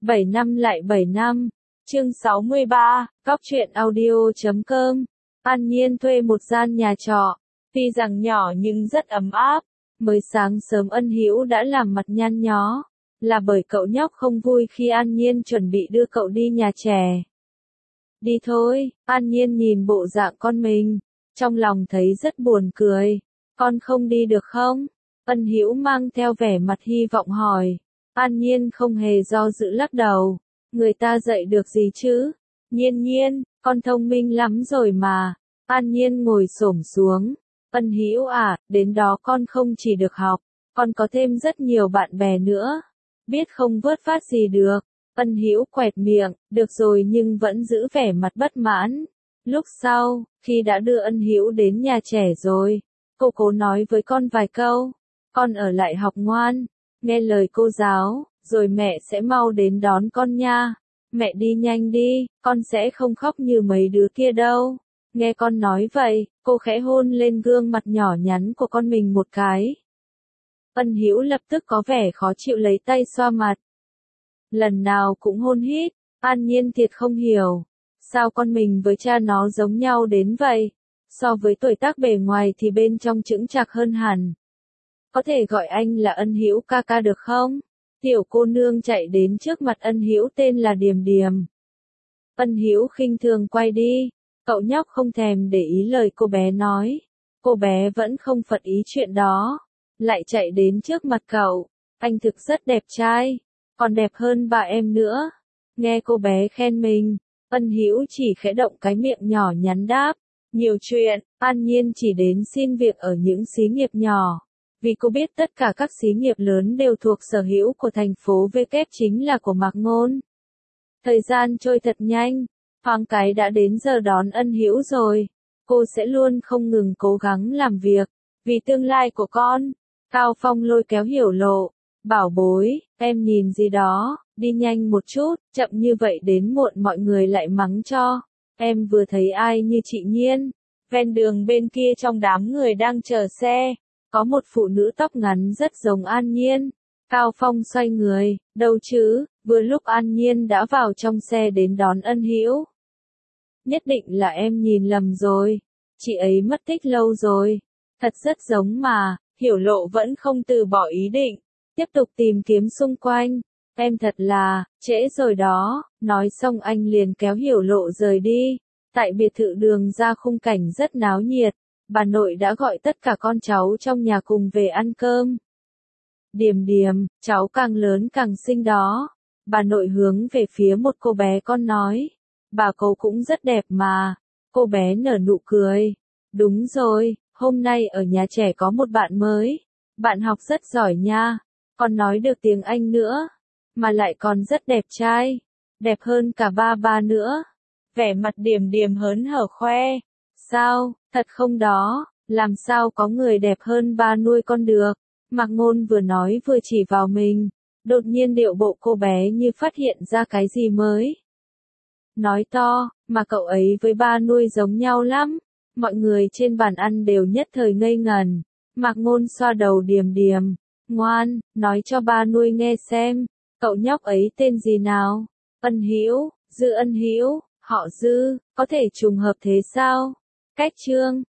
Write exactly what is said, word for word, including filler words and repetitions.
bảy năm lại bảy năm. Chương sáu mươi ba, Cóc truyện audio chấm com. An Nhiên thuê một gian nhà trọ, tuy rằng nhỏ nhưng rất ấm áp. Mới sáng sớm Ân Hữu đã làm mặt nhăn nhó, là bởi cậu nhóc không vui khi An Nhiên chuẩn bị đưa cậu đi nhà trẻ. Đi thôi, An Nhiên nhìn bộ dạng con mình, trong lòng thấy rất buồn cười. Con không đi được không? Ân Hữu mang theo vẻ mặt hy vọng hỏi. An Nhiên không hề do dự lắc đầu. Người ta dạy được gì chứ? Nhiên Nhiên, con thông minh lắm rồi mà. An Nhiên ngồi xổm xuống. Ân Hữu à, đến đó con không chỉ được học, con có thêm rất nhiều bạn bè nữa. Biết không vớt phát gì được. Ân Hữu quẹt miệng, được rồi nhưng vẫn giữ vẻ mặt bất mãn. Lúc sau, khi đã đưa Ân Hữu đến nhà trẻ rồi, cô cố nói với con vài câu. Con ở lại học ngoan, nghe lời cô giáo, rồi mẹ sẽ mau đến đón con nha. Mẹ đi nhanh đi, con sẽ không khóc như mấy đứa kia đâu. Nghe con nói vậy, cô khẽ hôn lên gương mặt nhỏ nhắn của con mình một cái. Ân Hữu lập tức có vẻ khó chịu lấy tay xoa mặt. Lần nào cũng hôn hít, An Nhiên thiệt không hiểu. Sao con mình với cha nó giống nhau đến vậy? So với tuổi tác bề ngoài thì bên trong chững chạc hơn hẳn. Có thể gọi anh là Ân Hữu ca ca được không? Tiểu cô nương chạy đến trước mặt Ân Hữu tên là Điềm Điềm. Ân Hữu khinh thường quay đi. Cậu nhóc không thèm để ý lời cô bé nói. Cô bé vẫn không phật ý chuyện đó. Lại chạy đến trước mặt cậu. Anh thực rất đẹp trai. Còn đẹp hơn bà em nữa. Nghe cô bé khen mình. Ân Hữu chỉ khẽ động cái miệng nhỏ nhắn đáp. Nhiều chuyện, An Nhiên chỉ đến xin việc ở những xí nghiệp nhỏ. Vì cô biết tất cả các xí nghiệp lớn đều thuộc sở hữu của thành phố V kép chính là của Mạc Ngôn. Thời gian trôi thật nhanh. Thoáng cái đã đến giờ đón Ân Hữu rồi. Cô sẽ luôn không ngừng cố gắng làm việc. Vì tương lai của con. Cao Phong lôi kéo Hiểu Lộ. Bảo bối, em nhìn gì đó, đi nhanh một chút, chậm như vậy đến muộn mọi người lại mắng cho. Em vừa thấy ai như chị Nhiên. Ven đường bên kia trong đám người đang chờ xe. Có một phụ nữ tóc ngắn rất giống An Nhiên. Cao Phong xoay người, đâu chứ, vừa lúc An Nhiên đã vào trong xe đến đón Ân Hữu. Nhất định là em nhìn lầm rồi. Chị ấy mất tích lâu rồi. Thật rất giống mà, Hiểu Lộ vẫn không từ bỏ ý định. Tiếp tục tìm kiếm xung quanh. Em thật là, trễ rồi đó. Nói xong anh liền kéo Hiểu Lộ rời đi. Tại biệt thự Đường ra khung cảnh rất náo nhiệt. Bà nội đã gọi tất cả con cháu trong nhà cùng về ăn cơm. Điềm Điềm, cháu càng lớn càng xinh đó. Bà nội hướng về phía một cô bé con nói. Bà cô cũng rất đẹp mà. Cô bé nở nụ cười. Đúng rồi, hôm nay ở nhà trẻ có một bạn mới. Bạn học rất giỏi nha. Còn nói được tiếng Anh nữa. Mà lại còn rất đẹp trai. Đẹp hơn cả ba ba nữa. Vẻ mặt Điềm Điềm hớn hở khoe. Sao, thật không đó, làm sao có người đẹp hơn ba nuôi con được. Mạc Ngôn vừa nói vừa chỉ vào mình. Đột nhiên điệu bộ cô bé như phát hiện ra cái gì mới. Nói to, mà cậu ấy với ba nuôi giống nhau lắm. Mọi người trên bàn ăn đều nhất thời ngây ngần. Mạc Ngôn xoa đầu Điềm Điềm. Ngoan, nói cho ba nuôi nghe xem. Cậu nhóc ấy tên gì nào? Ân Hữu, Dư Ân Hữu, họ Dư, có thể trùng hợp thế sao? Cách chương